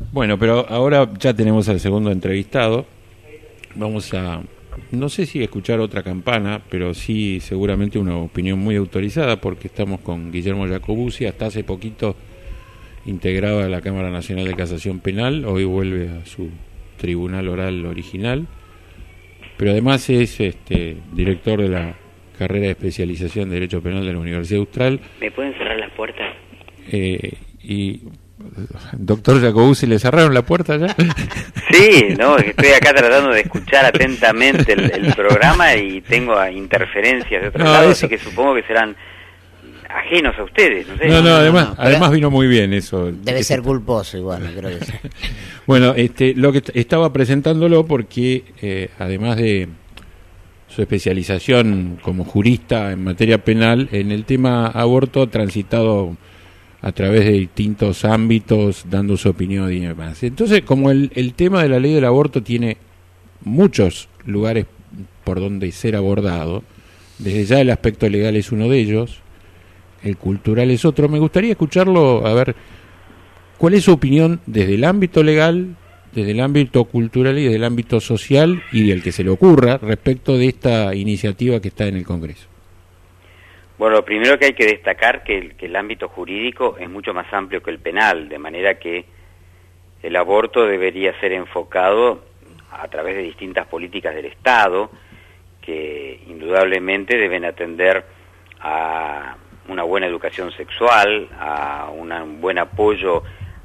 Bueno, pero ahora ya tenemos al segundo entrevistado. Vamos a, no sé si escuchar otra campana, pero sí seguramente una opinión muy autorizada, porque estamos con Guillermo Jacobuzzi. Hasta hace poquito integraba la Cámara Nacional de Casación Penal, hoy vuelve a su tribunal oral original, pero además es director de la carrera de especialización de Derecho Penal de la Universidad Austral. ¿Me pueden cerrar las puertas? Y doctor Jacobuzzi, ¿le cerraron la puerta ya? Sí, no, estoy acá tratando de escuchar atentamente el programa y tengo interferencias de otro lado, así que supongo que serán ajenos a ustedes, no sé. No, además vino muy bien eso. Debe ser culposo igual, creo que sí. Bueno, lo que estaba presentándolo porque además de su especialización como jurista en materia penal, en el tema aborto ha transitado a través de distintos ámbitos, dando su opinión y demás. Entonces, como el tema de la ley del aborto tiene muchos lugares por donde ser abordado, desde ya el aspecto legal es uno de ellos, el cultural es otro. Me gustaría escucharlo, a ver, ¿cuál es su opinión desde el ámbito legal, desde el ámbito cultural y desde el ámbito social y del que se le ocurra respecto de esta iniciativa que está en el Congreso? Bueno, lo primero que hay que destacar que el ámbito jurídico es mucho más amplio que el penal, de manera que el aborto debería ser enfocado a través de distintas políticas del Estado, que indudablemente deben atender a una buena educación sexual, a un buen apoyo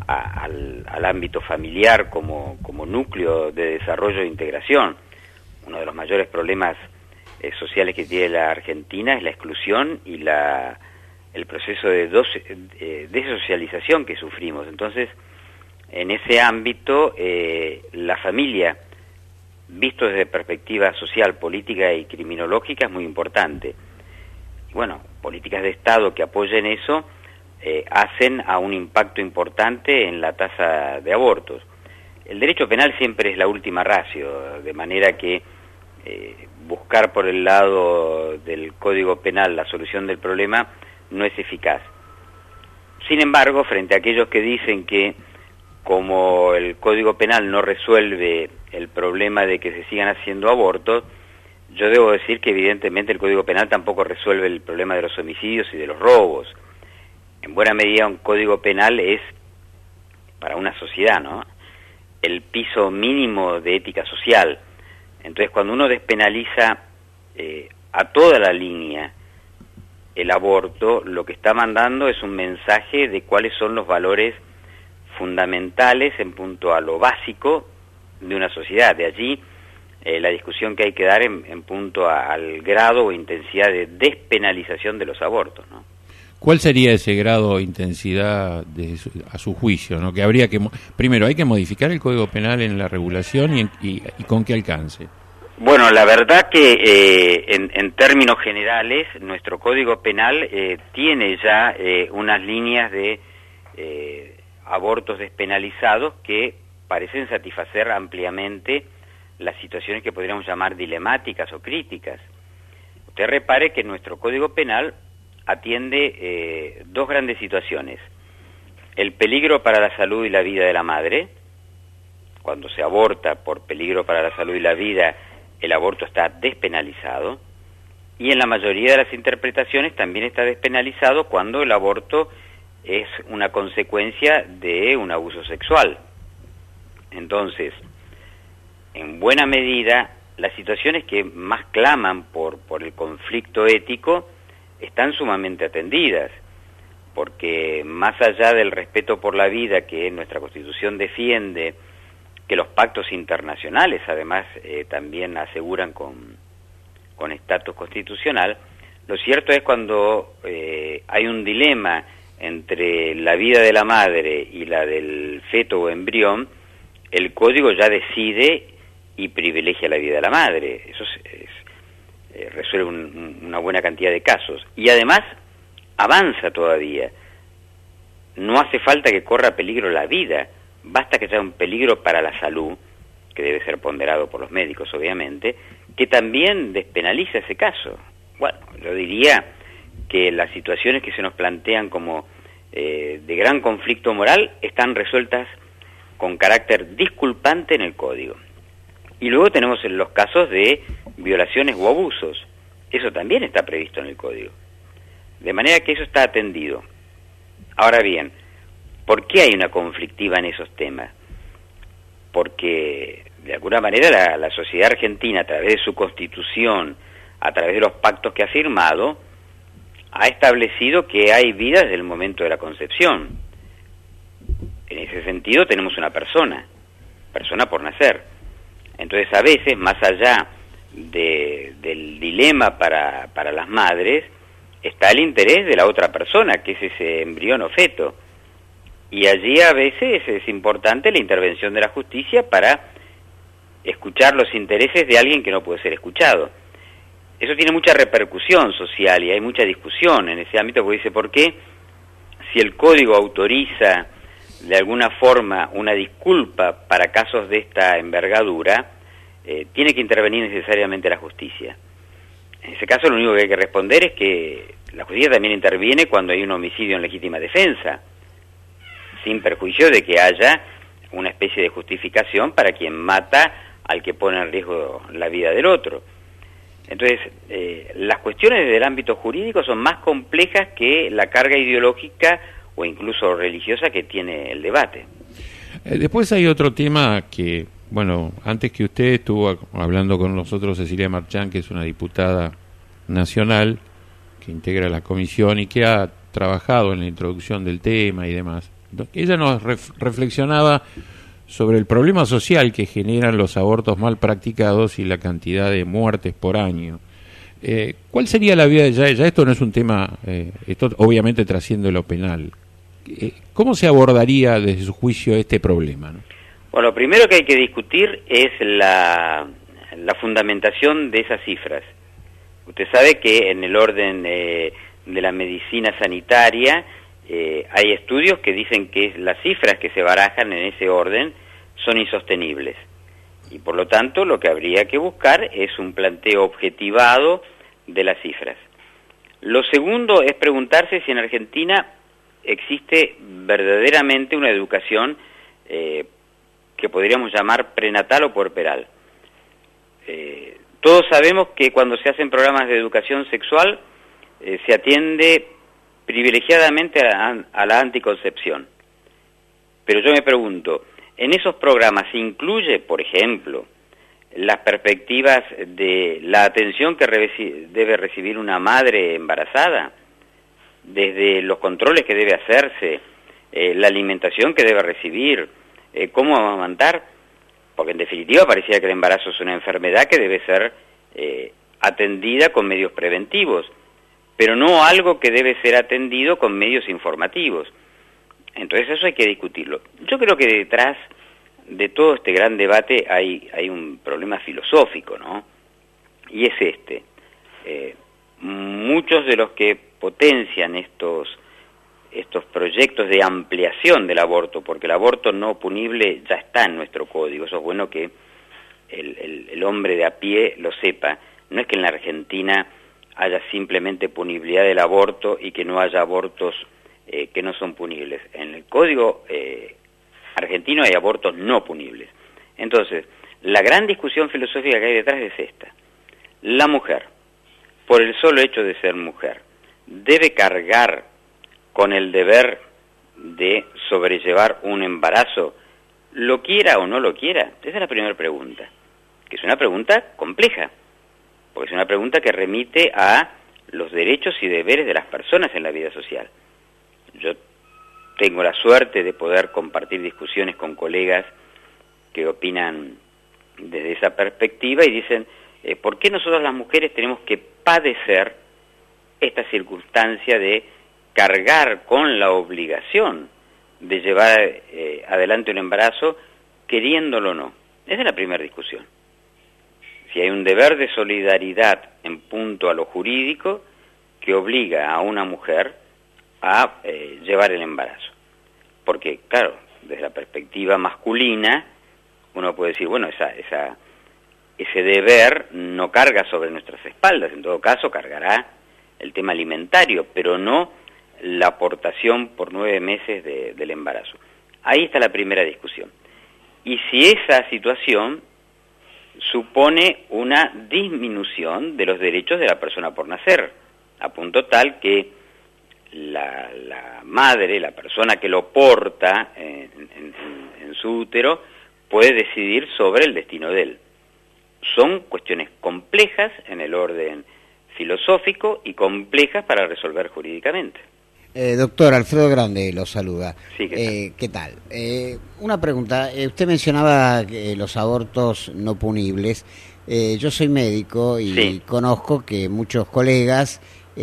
al ámbito familiar como núcleo de desarrollo e integración. Uno de los mayores problemas sociales que tiene la Argentina es la exclusión y el proceso de desocialización que sufrimos. Entonces, en ese ámbito, la familia, visto desde perspectiva social, política y criminológica, es muy importante. Y bueno, políticas de Estado que apoyen eso hacen a un impacto importante en la tasa de abortos. El derecho penal siempre es la última ratio, de manera que buscar por el lado del Código Penal la solución del problema no es eficaz. Sin embargo, frente a aquellos que dicen que como el Código Penal no resuelve el problema de que se sigan haciendo abortos, yo debo decir que evidentemente el Código Penal tampoco resuelve el problema de los homicidios y de los robos. En buena medida un Código Penal es, para una sociedad, ¿no?, el piso mínimo de ética social. Entonces, cuando uno despenaliza a toda la línea el aborto, lo que está mandando es un mensaje de cuáles son los valores fundamentales en punto a lo básico de una sociedad. De allí la discusión que hay que dar en punto al grado o intensidad de despenalización de los abortos, ¿no? ¿Cuál sería ese grado o intensidad a su juicio, ¿no? Que habría que primero hay que modificar el Código Penal en la regulación y con qué alcance. Bueno, la verdad que en términos generales nuestro Código Penal tiene ya unas líneas de abortos despenalizados que parecen satisfacer ampliamente las situaciones que podríamos llamar dilemáticas o críticas. Usted repare que nuestro Código Penal atiende dos grandes situaciones: el peligro para la salud y la vida de la madre. Cuando se aborta por peligro para la salud y la vida, el aborto está despenalizado, y en la mayoría de las interpretaciones también está despenalizado cuando el aborto es una consecuencia de un abuso sexual. Entonces, en buena medida, las situaciones que más claman por el conflicto ético están sumamente atendidas, porque más allá del respeto por la vida que nuestra Constitución defiende, que los pactos internacionales además también aseguran con estatus constitucional, lo cierto es cuando hay un dilema entre la vida de la madre y la del feto o embrión, el código ya decide y privilegia la vida de la madre. Eso resuelve una buena cantidad de casos. Y además avanza todavía. No hace falta que corra peligro la vida, basta que sea un peligro para la salud, que debe ser ponderado por los médicos obviamente, que también despenaliza ese caso. Bueno, yo diría que las situaciones que se nos plantean como de gran conflicto moral están resueltas con carácter disculpante en el Código. Y luego tenemos los casos de violaciones o abusos. Eso también está previsto en el Código. De manera que eso está atendido. Ahora bien, ¿por qué hay una conflictiva en esos temas? Porque, de alguna manera, la sociedad argentina, a través de su Constitución, a través de los pactos que ha firmado, ha establecido que hay vida desde el momento de la concepción. En ese sentido tenemos una persona por nacer. Entonces, a veces, más allá del dilema para las madres, está el interés de la otra persona, que es ese embrión o feto. Y allí a veces es importante la intervención de la justicia para escuchar los intereses de alguien que no puede ser escuchado. Eso tiene mucha repercusión social y hay mucha discusión en ese ámbito, porque dice, ¿por qué si el Código autoriza de alguna forma una disculpa para casos de esta envergadura, tiene que intervenir necesariamente la justicia? En ese caso lo único que hay que responder es que la justicia también interviene cuando hay un homicidio en legítima defensa, sin perjuicio de que haya una especie de justificación para quien mata al que pone en riesgo la vida del otro. Entonces, las cuestiones del ámbito jurídico son más complejas que la carga ideológica o incluso religiosa que tiene el debate. Después hay otro tema que, bueno, antes que usted estuvo hablando con nosotros Cecilia Marchán, que es una diputada nacional que integra la comisión y que ha trabajado en la introducción del tema y demás. Ella nos reflexionaba sobre el problema social que generan los abortos mal practicados y la cantidad de muertes por año. ¿Cuál sería la vía de ya esto no es un tema, esto obviamente trasciende lo penal. ¿Cómo se abordaría desde su juicio este problema, ¿no? Bueno, lo primero que hay que discutir es la fundamentación de esas cifras. Usted sabe que en el orden de la medicina sanitaria hay estudios que dicen que las cifras que se barajan en ese orden son insostenibles. Y por lo tanto lo que habría que buscar es un planteo objetivado de las cifras. Lo segundo es preguntarse si en Argentina existe verdaderamente una educación que podríamos llamar prenatal o puerperal. Todos sabemos que cuando se hacen programas de educación sexual se atiende privilegiadamente a la anticoncepción. Pero yo me pregunto, ¿en esos programas se incluye, por ejemplo, las perspectivas de la atención que debe recibir una madre embarazada? Desde los controles que debe hacerse, la alimentación que debe recibir, cómo amamantar, porque en definitiva parecía que el embarazo es una enfermedad que debe ser atendida con medios preventivos, pero no algo que debe ser atendido con medios informativos. Entonces eso hay que discutirlo. Yo creo que detrás de todo este gran debate hay un problema filosófico, ¿no? Y es este. Muchos de los que potencian estos proyectos de ampliación del aborto, porque el aborto no punible ya está en nuestro código, eso es bueno que el hombre de a pie lo sepa. No es que en la Argentina haya simplemente punibilidad del aborto y que no haya abortos que no son punibles. En el código argentino hay abortos no punibles. Entonces, la gran discusión filosófica que hay detrás es esta. La mujer, por el solo hecho de ser mujer, debe cargar con el deber de sobrellevar un embarazo, lo quiera o no lo quiera. Esa es la primera pregunta, que es una pregunta compleja, porque es una pregunta que remite a los derechos y deberes de las personas en la vida social. Yo tengo la suerte de poder compartir discusiones con colegas que opinan desde esa perspectiva y dicen, ¿por qué nosotros las mujeres tenemos que padecer esta circunstancia de cargar con la obligación de llevar adelante un embarazo, queriéndolo o no? Esa es la primera discusión. Si hay un deber de solidaridad en punto a lo jurídico que obliga a una mujer a llevar el embarazo. Porque, claro, desde la perspectiva masculina, uno puede decir, bueno, ese deber no carga sobre nuestras espaldas, en todo caso cargará el tema alimentario, pero no la aportación por 9 meses del embarazo. Ahí está la primera discusión. y si esa situación supone una disminución de los derechos de la persona por nacer, a punto tal que la madre, la persona que lo porta en su útero, puede decidir sobre el destino de él. Son cuestiones complejas en el orden filosófico y complejas para resolver jurídicamente. Doctor Alfredo Grande lo saluda. Sí, ¿qué tal? Una pregunta. Usted mencionaba los abortos no punibles. Yo soy médico y sí. Conozco que muchos colegas,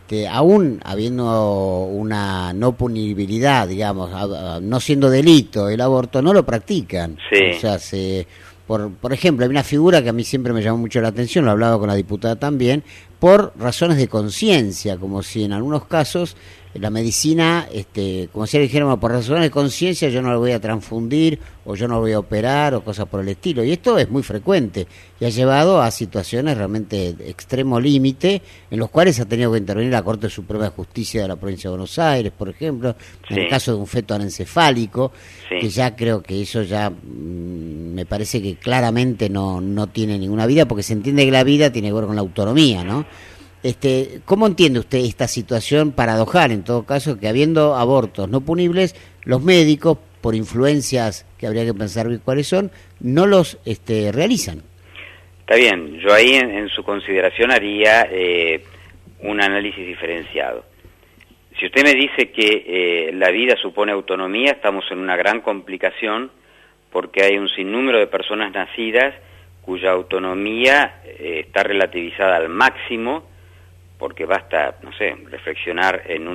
aún habiendo una no punibilidad, digamos, no siendo delito el aborto, no lo practican. Sí. O sea, por ejemplo, hay una figura que a mí siempre me llamó mucho la atención, lo hablaba con la diputada también, por razones de conciencia, como si en algunos casos la medicina, como si dijéramos, por razones de conciencia yo no lo voy a transfundir o yo no lo voy a operar o cosas por el estilo. Y esto es muy frecuente y ha llevado a situaciones realmente de extremo límite en los cuales ha tenido que intervenir la Corte Suprema de Justicia de la Provincia de Buenos Aires, por ejemplo, en el caso de un feto anencefálico, que ya creo que eso ya me parece que claramente no tiene ninguna vida, porque se entiende que la vida tiene que ver con la autonomía, ¿no? ¿Cómo entiende usted esta situación paradojal, en todo caso, que habiendo abortos no punibles, los médicos, por influencias que habría que pensar bien cuáles son, no los realizan? Está bien, yo ahí en su consideración haría un análisis diferenciado. Si usted me dice que la vida supone autonomía, estamos en una gran complicación, porque hay un sinnúmero de personas nacidas cuya autonomía está relativizada al máximo, porque basta, no sé, reflexionar en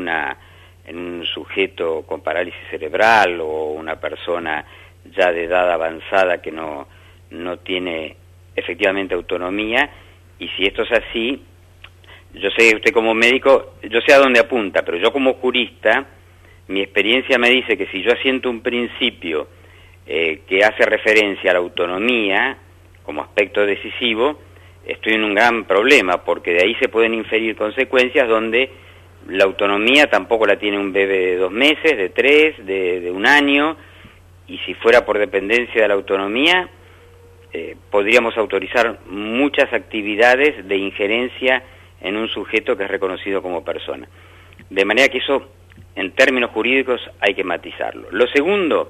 un sujeto con parálisis cerebral o una persona ya de edad avanzada que no tiene efectivamente autonomía, y si esto es así, yo sé, usted como médico, yo sé a dónde apunta, pero yo como jurista, mi experiencia me dice que si yo asiento un principio que hace referencia a la autonomía como aspecto decisivo, estoy en un gran problema, porque de ahí se pueden inferir consecuencias donde la autonomía tampoco la tiene un bebé de 2 meses, de 3, de 1 año, y si fuera por dependencia de la autonomía, podríamos autorizar muchas actividades de injerencia en un sujeto que es reconocido como persona. De manera que eso, en términos jurídicos, hay que matizarlo. Lo segundo,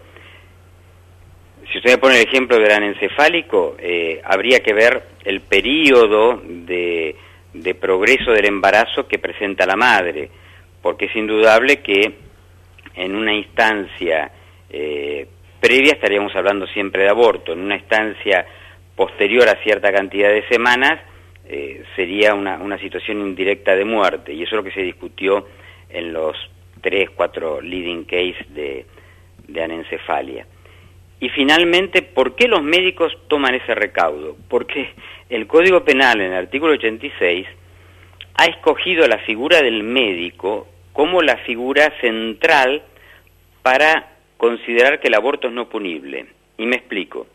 si usted me pone el ejemplo del anencefálico, habría que ver el periodo de progreso del embarazo que presenta la madre, porque es indudable que en una instancia previa estaríamos hablando siempre de aborto, en una instancia posterior a cierta cantidad de semanas sería una situación indirecta de muerte, y eso es lo que se discutió en los 3, 4 leading case de anencefalia. Y finalmente, ¿por qué los médicos toman ese recaudo? Porque el Código Penal, en el artículo 86, ha escogido la figura del médico como la figura central para considerar que el aborto es no punible. Y me explico.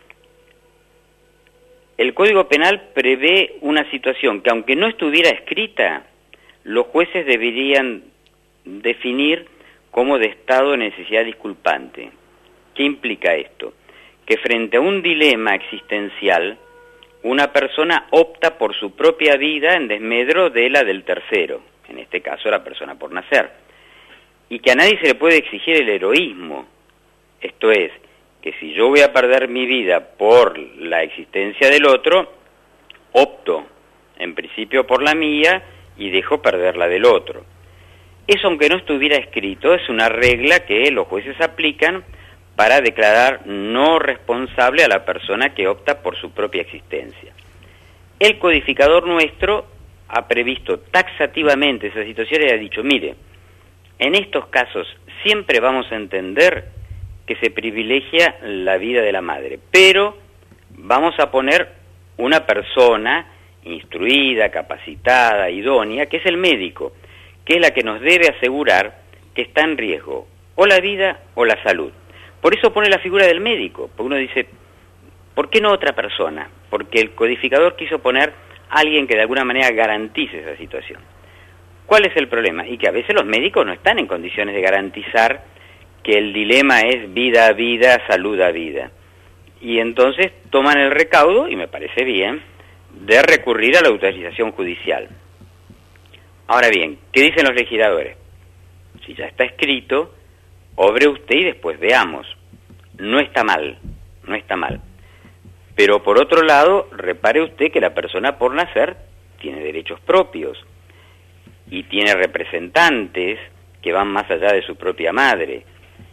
El Código Penal prevé una situación que, aunque no estuviera escrita, los jueces deberían definir como de estado de necesidad disculpante. ¿Qué implica esto? Que frente a un dilema existencial, una persona opta por su propia vida en desmedro de la del tercero, en este caso la persona por nacer, y que a nadie se le puede exigir el heroísmo. Esto es, que si yo voy a perder mi vida por la existencia del otro, opto en principio por la mía y dejo perder la del otro. Eso, aunque no estuviera escrito, es una regla que los jueces aplican para declarar no responsable a la persona que opta por su propia existencia. El codificador nuestro ha previsto taxativamente esa situación y ha dicho, mire, en estos casos siempre vamos a entender que se privilegia la vida de la madre, pero vamos a poner una persona instruida, capacitada, idónea, que es el médico, que es la que nos debe asegurar que está en riesgo o la vida o la salud. Por eso pone la figura del médico, porque uno dice, ¿por qué no otra persona? Porque el codificador quiso poner a alguien que de alguna manera garantice esa situación. ¿Cuál es el problema? Y que a veces los médicos no están en condiciones de garantizar que el dilema es vida a vida, salud a vida. y entonces toman el recaudo, y me parece bien, de recurrir a la autorización judicial. Ahora bien, ¿qué dicen los legisladores? Si ya está escrito, obre usted y después veamos. No está mal, no está mal. Pero por otro lado, repare usted que la persona por nacer tiene derechos propios y tiene representantes que van más allá de su propia madre.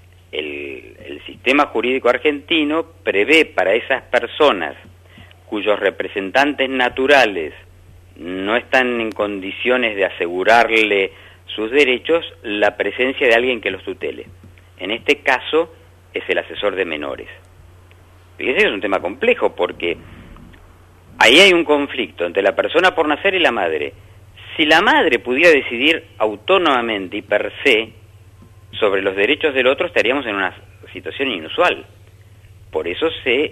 El sistema jurídico argentino prevé para esas personas cuyos representantes naturales no están en condiciones de asegurarle sus derechos, la presencia de alguien que los tutele. En este caso es el asesor de menores. Fíjese que es un tema complejo porque ahí hay un conflicto entre la persona por nacer y la madre. Si la madre pudiera decidir autónomamente y per se sobre los derechos del otro, estaríamos en una situación inusual. Por eso se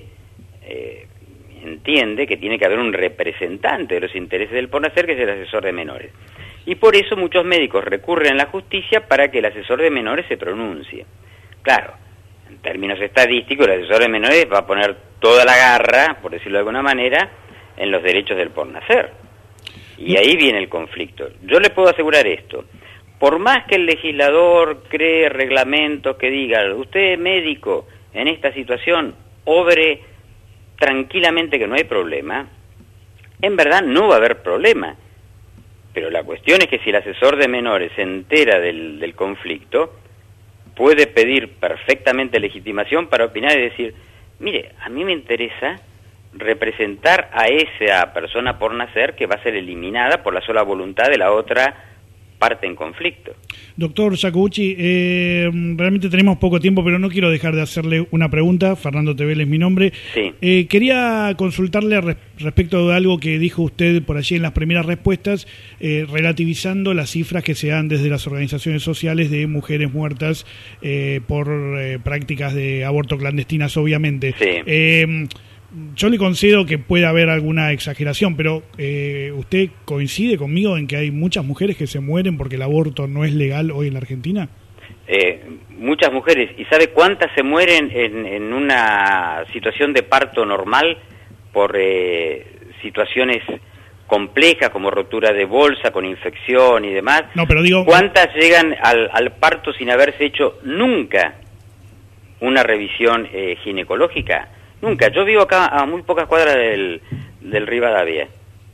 entiende que tiene que haber un representante de los intereses del por nacer, que es el asesor de menores. Y por eso muchos médicos recurren a la justicia para que el asesor de menores se pronuncie. Claro, en términos estadísticos, el asesor de menores va a poner toda la garra, por decirlo de alguna manera, en los derechos del por nacer. Y ahí viene el conflicto. Yo le puedo asegurar esto. Por más que el legislador cree reglamentos que digan, usted médico, en esta situación, obre tranquilamente que no hay problema, en verdad no va a haber problema. Pero la cuestión es que si el asesor de menores se entera del conflicto, puede pedir perfectamente legitimación para opinar y decir, mire, a mí me interesa representar a esa persona por nacer que va a ser eliminada por la sola voluntad de la otra parte en conflicto. Doctor Jacobucci, realmente tenemos poco tiempo, pero no quiero dejar de hacerle una pregunta. Fernando Tebel es mi nombre. Sí. Quería consultarle respecto de algo que dijo usted por allí en las primeras respuestas, relativizando las cifras que se dan desde las organizaciones sociales de mujeres muertas por prácticas de aborto clandestinas, obviamente. Sí. Yo le concedo que puede haber alguna exageración, pero ¿usted coincide conmigo en que hay muchas mujeres que se mueren porque el aborto no es legal hoy en la Argentina? Muchas mujeres. ¿Y sabe cuántas se mueren en una situación de parto normal por situaciones complejas como rotura de bolsa, con infección y demás? No, pero digo... ¿Cuántas llegan al parto sin haberse hecho nunca una revisión ginecológica? Nunca. Yo vivo acá a muy pocas cuadras del Rivadavia.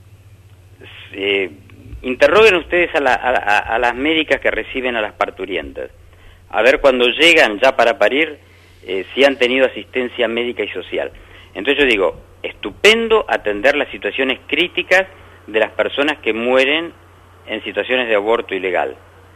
Interroguen ustedes a las médicas que reciben a las parturientas. A ver cuando llegan ya para parir, si han tenido asistencia médica y social. Entonces yo digo, estupendo atender las situaciones críticas de las personas que mueren en situaciones de aborto ilegal.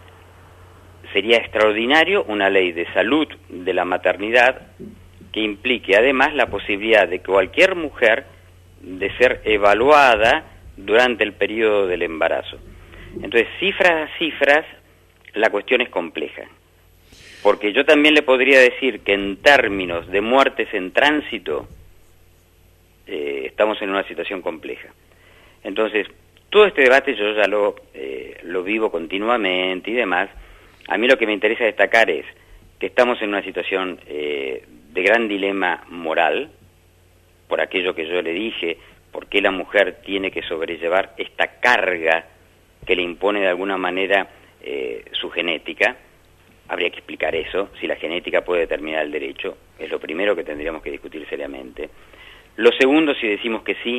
Sería extraordinario una ley de salud de la maternidad que implique además la posibilidad de que cualquier mujer de ser evaluada durante el periodo del embarazo. Entonces, cifras a cifras, la cuestión es compleja. Porque yo también le podría decir que en términos de muertes en tránsito, estamos en una situación compleja. Entonces, todo este debate yo ya lo vivo continuamente y demás. A mí lo que me interesa destacar es que estamos en una situación de gran dilema moral, por aquello que yo le dije, por qué la mujer tiene que sobrellevar esta carga que le impone de alguna manera su genética. Habría que explicar eso, si la genética puede determinar el derecho, es lo primero que tendríamos que discutir seriamente. Lo segundo, si decimos que sí,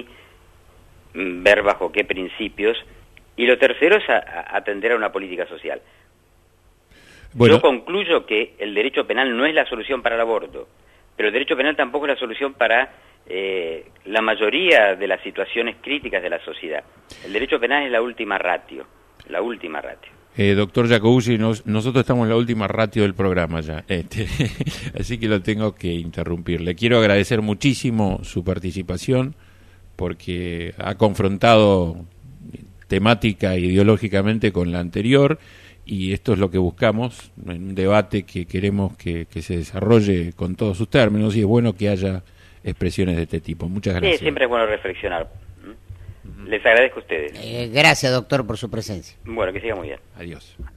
ver bajo qué principios, y lo tercero es atender a una política social. Bueno. Yo concluyo que el derecho penal no es la solución para el aborto, pero el derecho penal tampoco es la solución para la mayoría de las situaciones críticas de la sociedad. El derecho penal es la última ratio, la última ratio. Doctor Jacobucci, nosotros estamos en la última ratio del programa ya, así que lo tengo que interrumpir. Le quiero agradecer muchísimo su participación, porque ha confrontado temática e ideológicamente con la anterior, y esto es lo que buscamos, en un debate que queremos que se desarrolle con todos sus términos, y es bueno que haya expresiones de este tipo. Muchas gracias. Sí, siempre es bueno reflexionar. Les agradezco a ustedes. Gracias, doctor, por su presencia. Bueno, que siga muy bien. Adiós.